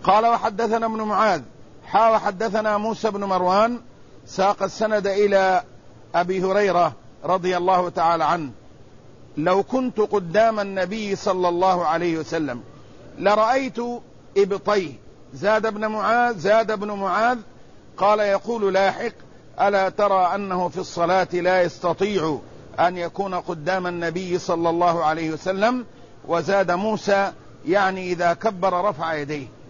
قال وحدثنا ابن معاذ وحدثنا موسى بن مروان ساق السند إلى أبي هريرة رضي الله تعالى عنه: لو كنت قدام النبي صلى الله عليه وسلم لرأيت إبطيه. زاد ابن معاذ قال يقول لاحق: ألا ترى أنه في الصلاة لا يستطيع أن يكون قدام النبي صلى الله عليه وسلم. وزاد موسى: يعني إذا كبر رفع يديه.